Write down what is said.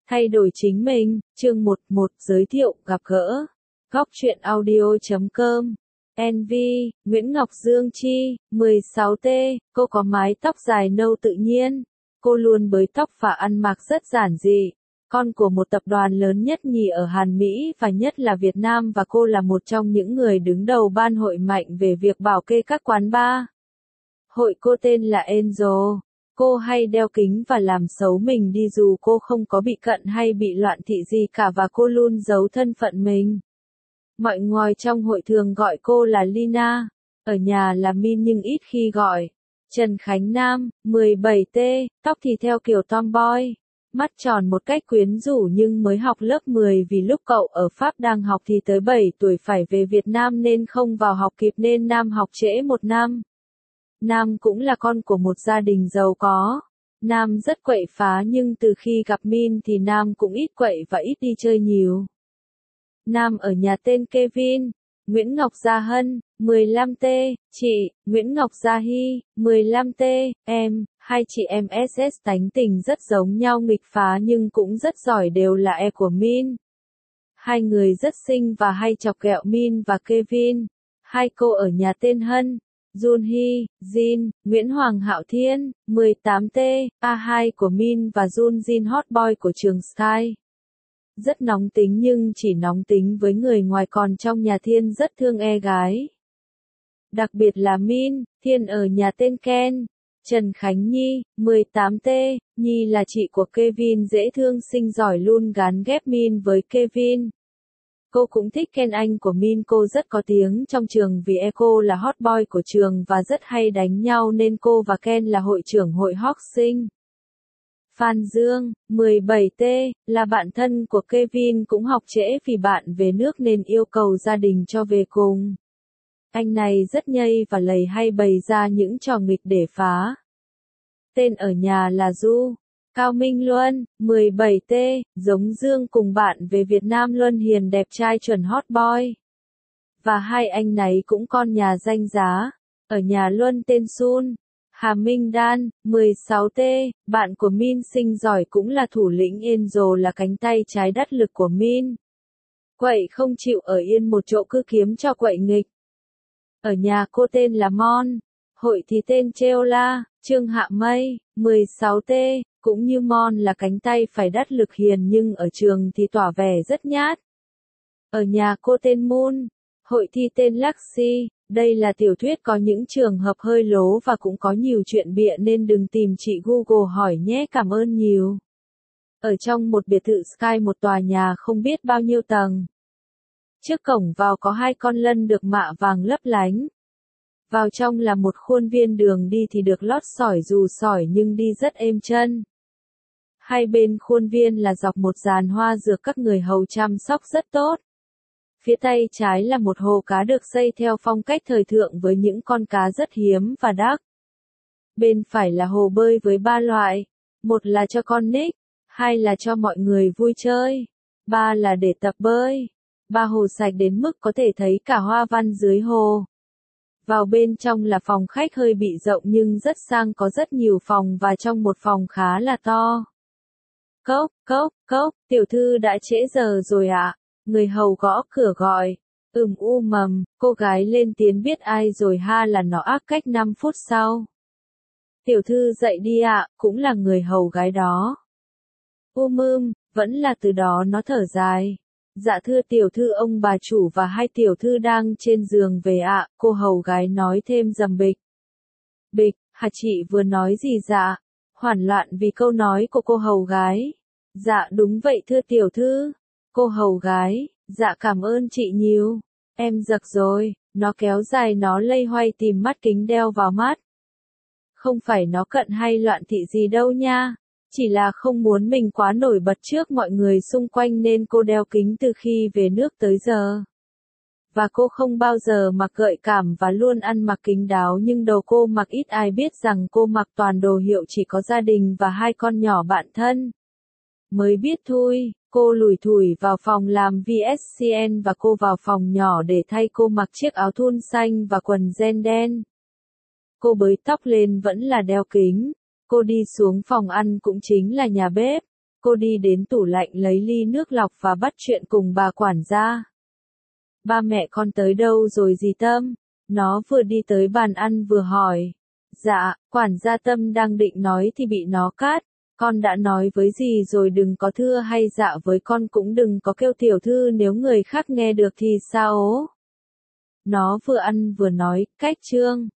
Thay đổi chính mình, chương 11, giới thiệu, gặp gỡ. Góc truyện audio.com. NV, Nguyễn Ngọc Dương Chi, 16T, cô có mái tóc dài nâu tự nhiên. Cô luôn bới tóc và ăn mặc rất giản dị. Con của một tập đoàn lớn nhất nhì ở Hàn Mỹ và nhất là Việt Nam, và cô là một trong những người đứng đầu ban hội mạnh về việc bảo kê các quán bar. Hội cô tên là Angel. Cô hay đeo kính và làm xấu mình đi dù cô không có bị cận hay bị loạn thị gì cả, và cô luôn giấu thân phận mình. Mọi người trong hội thường gọi cô là Lina, ở nhà là Min nhưng ít khi gọi. Trần Khánh Nam, 17T, tóc thì theo kiểu tomboy, mắt tròn một cách quyến rũ nhưng mới học lớp 10 vì lúc cậu ở Pháp đang học thì tới 7 tuổi phải về Việt Nam nên không vào học kịp nên Nam học trễ 1 năm. Nam cũng là con của một gia đình giàu có. Nam rất quậy phá nhưng từ khi gặp Min thì Nam cũng ít quậy và ít đi chơi nhiều. Nam ở nhà tên Kevin. Nguyễn Ngọc Gia Hân, 15T, chị, Nguyễn Ngọc Gia Hy, 15T, em, hai chị em SS tánh tình rất giống nhau, nghịch phá nhưng cũng rất giỏi, đều là e của Min. Hai người rất xinh và hay chọc ghẹo Min và Kevin. Hai cô ở nhà tên Hân, Junhee, Jin, Nguyễn Hoàng Hạo Thiên, 18T, A2 của Min và Jin hot boy của trường Sky. Rất nóng tính nhưng chỉ nóng tính với người ngoài, còn trong nhà Thiên rất thương e gái. Đặc biệt là Min. Thiên ở nhà tên Ken. Trần Khánh Nhi, 18T, Nhi là chị của Kevin, dễ thương xinh giỏi, luôn gán ghép Min với Kevin. Cô cũng thích Ken, anh của Min. Cô rất có tiếng trong trường vì cô là hot boy của trường và rất hay đánh nhau nên cô và Ken là hội trưởng hội Hoxing. Phan Dương, 17T, là bạn thân của Kevin, cũng học trễ vì bạn về nước nên yêu cầu gia đình cho về cùng. Anh này rất nhây và lầy, hay bày ra những trò nghịch để phá. Tên ở nhà là Du. Cao Minh Luân, 17T, giống Dương cùng bạn về Việt Nam. Luân hiền đẹp trai chuẩn hot boy. Và hai anh này cũng con nhà danh giá. Ở nhà Luân tên Sun. Hà Minh Đan, 16T, bạn của Min xinh giỏi, cũng là thủ lĩnh Angel, là cánh tay trái đắc lực của Min. Quậy không chịu ở yên một chỗ, cứ kiếm cho quậy nghịch. Ở nhà cô tên là Mon. Hội thì tên Cheola, Trương Hạ Mây, 16T, cũng như Mon là cánh tay phải đắc lực hiền nhưng ở trường thì tỏ vẻ rất nhát. Ở nhà cô tên Moon. Hội thi tên Luxy. Đây là tiểu thuyết có những trường hợp hơi lố và cũng có nhiều chuyện bịa nên đừng tìm chị Google hỏi nhé, cảm ơn nhiều. Ở trong một biệt thự Sky, một tòa nhà không biết bao nhiêu tầng. Trước cổng vào có 2 con lân được mạ vàng lấp lánh. Vào trong là một khuôn viên, đường đi thì được lót sỏi, dù sỏi nhưng đi rất êm chân. Hai bên khuôn viên là dọc một dàn hoa dược, các người hầu chăm sóc rất tốt. Phía tay trái là một hồ cá được xây theo phong cách thời thượng với những con cá rất hiếm và đắt. Bên phải là hồ bơi với 3 loại. 1 là cho con nít, 2 là cho mọi người vui chơi, 3 là để tập bơi. 3 hồ sạch đến mức có thể thấy cả hoa văn dưới hồ. Vào bên trong là phòng khách hơi bị rộng nhưng rất sang, có rất nhiều phòng và trong một phòng khá là to. Cốc, cốc, cốc, tiểu thư đã trễ giờ rồi ạ. Người hầu gõ cửa gọi. Mầm, cô gái lên tiếng, biết ai rồi ha, là nó ác cách 5 phút sau. Tiểu thư dậy đi ạ, cũng là người hầu gái đó. Vẫn là từ đó nó thở dài. Dạ thưa tiểu thư, ông bà chủ và 2 tiểu thư đang trên giường về ạ, cô hầu gái nói thêm rầm bịch. Bịch, hả, chị vừa nói gì dạ? Hoảng loạn vì câu nói của cô hầu gái. Dạ đúng vậy thưa tiểu thư. Cô hầu gái, dạ cảm ơn chị nhiều. Em giật rồi, nó kéo dài, nó lây hoay tìm mắt kính đeo vào mắt. Không phải nó cận hay loạn thị gì đâu nha. Chỉ là không muốn mình quá nổi bật trước mọi người xung quanh nên cô đeo kính từ khi về nước tới giờ. Và cô không bao giờ mặc gợi cảm và luôn ăn mặc kín đáo, nhưng đầu cô mặc ít ai biết rằng cô mặc toàn đồ hiệu, chỉ có gia đình và 2 con nhỏ bạn thân mới biết thôi. Cô lủi thủi vào phòng làm VSCN và cô vào phòng nhỏ để thay. Cô mặc chiếc áo thun xanh và quần jean đen. Cô bới tóc lên vẫn là đeo kính. Cô đi xuống phòng ăn, cũng chính là nhà bếp. Cô đi đến tủ lạnh lấy ly nước lọc và bắt chuyện cùng bà quản gia. Ba mẹ con tới đâu rồi dì Tâm? Nó vừa đi tới bàn ăn vừa hỏi. Dạ, quản gia Tâm đang định nói thì bị nó cắt. Con đã nói với dì rồi đừng có thưa hay dạ với con, cũng đừng có kêu tiểu thư nếu người khác nghe được thì sao ố. Nó vừa ăn vừa nói, cách chương.